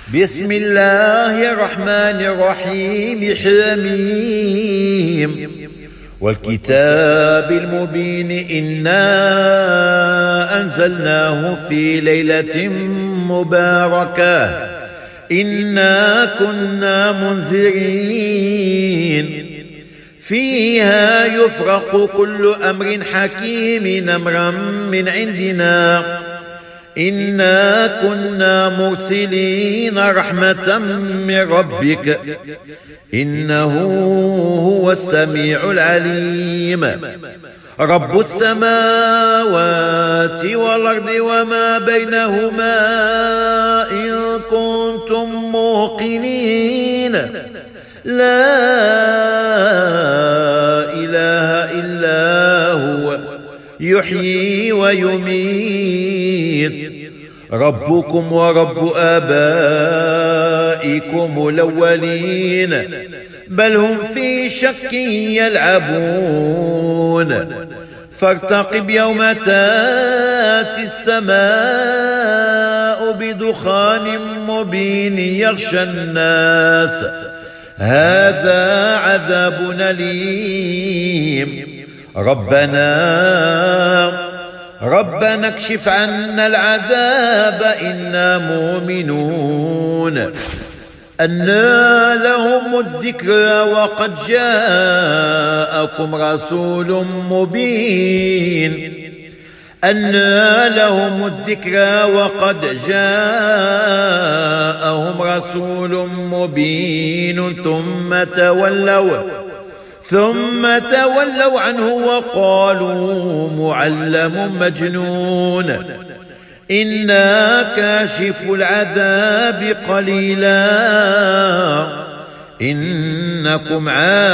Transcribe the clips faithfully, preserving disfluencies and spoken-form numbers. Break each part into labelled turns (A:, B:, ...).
A: بسم الله الرحمن الرحيم. حميم والكتاب المبين إنا أنزلناه في ليلة مباركة إنا كنا منذرين فيها يفرق كل أمر حكيم أمرا من عندنا إنا كنا مرسلين رحمة من ربك إنه هو السميع العليم. رب السماوات والأرض وما بينهما إن كنتم موقنين لا إله إلا هو يحيي ويميت. ربكم ورب آبائكم الأولين بل هم في شك يلعبون فارتقب يوم تاتي السماء بدخان مبين يغشى الناس هذا عذاب أليم. ربنا ربنا اكشف عنا العذاب إنا مؤمنون. أنى لهم الذكرى وقد جاءكم رسول مبين أنى لهم الذكرى وقد جاءهم رسول مبين ثم تولوا ثم تولوا عنه وقالوا معلم مجنون إنا كاشف العذاب قليلا إنكم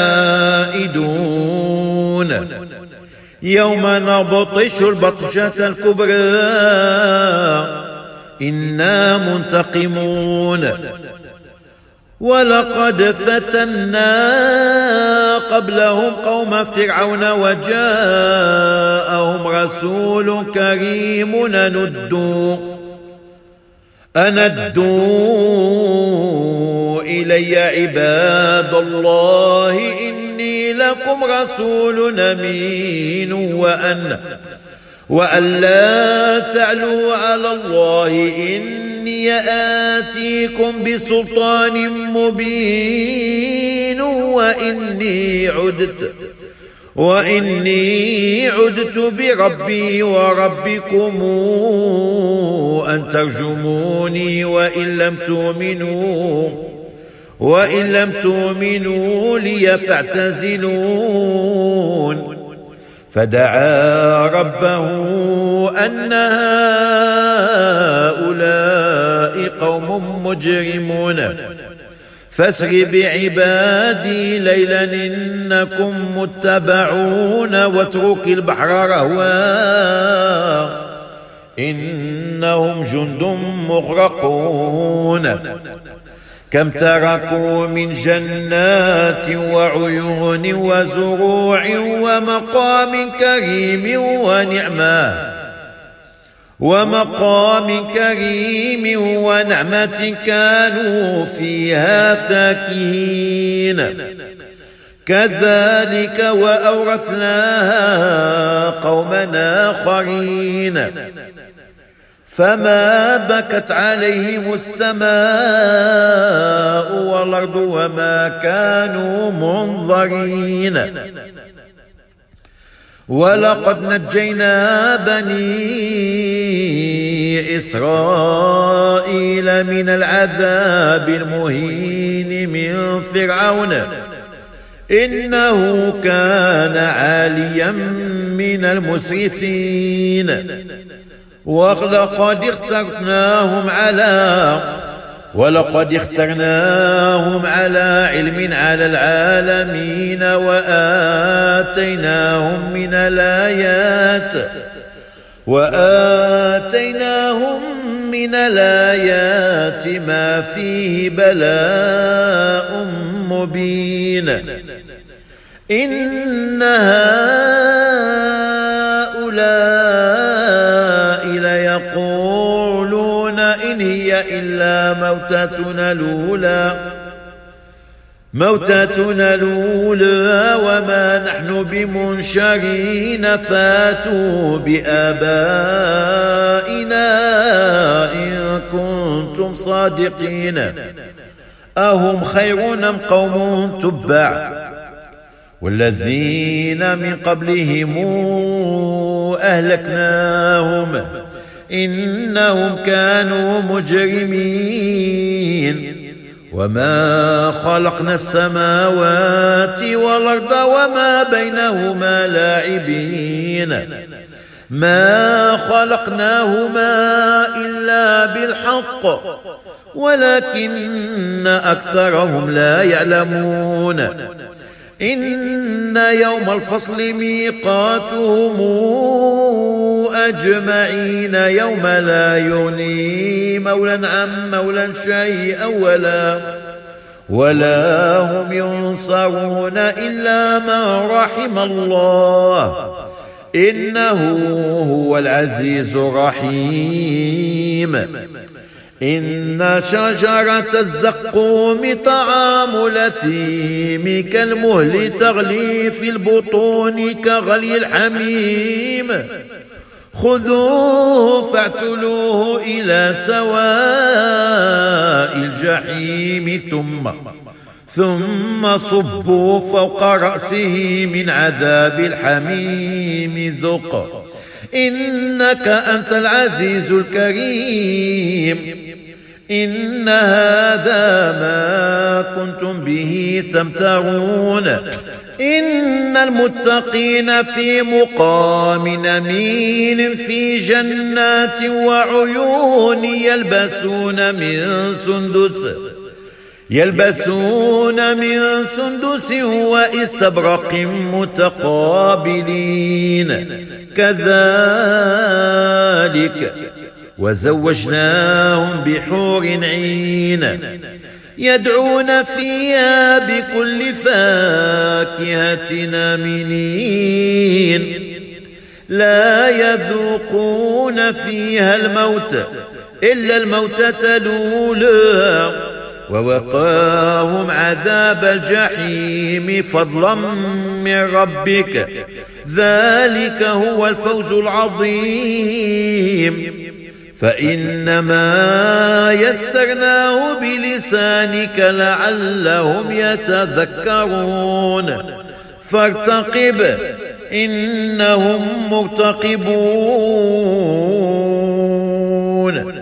A: عائدون يوم نبطش البطشة الكبرى إنا منتقمون. ولقد فتنا قبلهم قوم فرعون وجاءهم رسول كريم أندوا أندوا إلي عباد الله إني لكم رسول أمين وأن وأن لا تعلوا على الله إني آتيكم بسلطان مبين وإني عدت وإني عدت بربي وربكم أن ترجموني وإن لم تؤمنوا وإن لم تؤمنوا لي فاعتزلون. فدعا ربه أن هؤلاء قوم مجرمون فاسر بعبادي ليلا إنكم متبعون واترك البحر رهوا إنهم جند مغرقون. كم تركوا من جنات وعيون وزروع ومقام كريم ونعمة ومقام كريم ونعمة كانوا فيها فاكهين كذلك وأورثناها قوما آخرين فما بكت عليهم السماء والأرض وما كانوا منظرين. ولقد نجينا بني إسرائيل من العذاب المهين من فرعون إنه كان عاليا من المسرفين. ولقد اخترناهم على ولقد اخترناهم على علم على العالمين وآتيناهم من الآيات وآتيناهم من الآيات ما فيه بلاء مبين. إن هؤلاء ليقولون إن هي إلا موتتنا الأولى موتتنا الأولى وما نحن بمنشرين فاتوا بآبائنا إن كنتم صادقين أهم خير أم قوم تبع والذين من قبلهم أهلكناهم إنهم كانوا مجرمين وما خلقنا السماوات والأرض وما بينهما لاعبين ما خلقناهما إلا بالحق ولكن أكثرهم لا يعلمون إن يوم الفصل ميقاتهم أجمعين يوم لا يغني مولى عن مولى شيئا ولا ولا هم ينصرون إلا من رحم الله إنه هو العزيز الرحيم إن شجرة الزقوم طعام الأثيم كالمهل تغلي في البطون كغلي الحميم خذوه فاعتلوه إلى سواء الجحيم ثم ثم صبوا فوق رأسه من عذاب الحميم ذق إنك أنت العزيز الكريم إن هذا ما كنتم به تمترون إن المتقين في مقام أمين في جنات وعيون يلبسون من سندس يلبسون من سندس وإستبرق متقابلين كذلك وزوجناهم بحور عين يدعون فيها بكل فاكهة آمنين لا يذوقون فيها الموت إلا الموتة الأولى ووقاهم عذاب الجحيم فضلا من ربك ذلك هو الفوز العظيم فإنما يسرناه بلسانك لعلهم يتذكرون فارتقب إنهم مرتقبون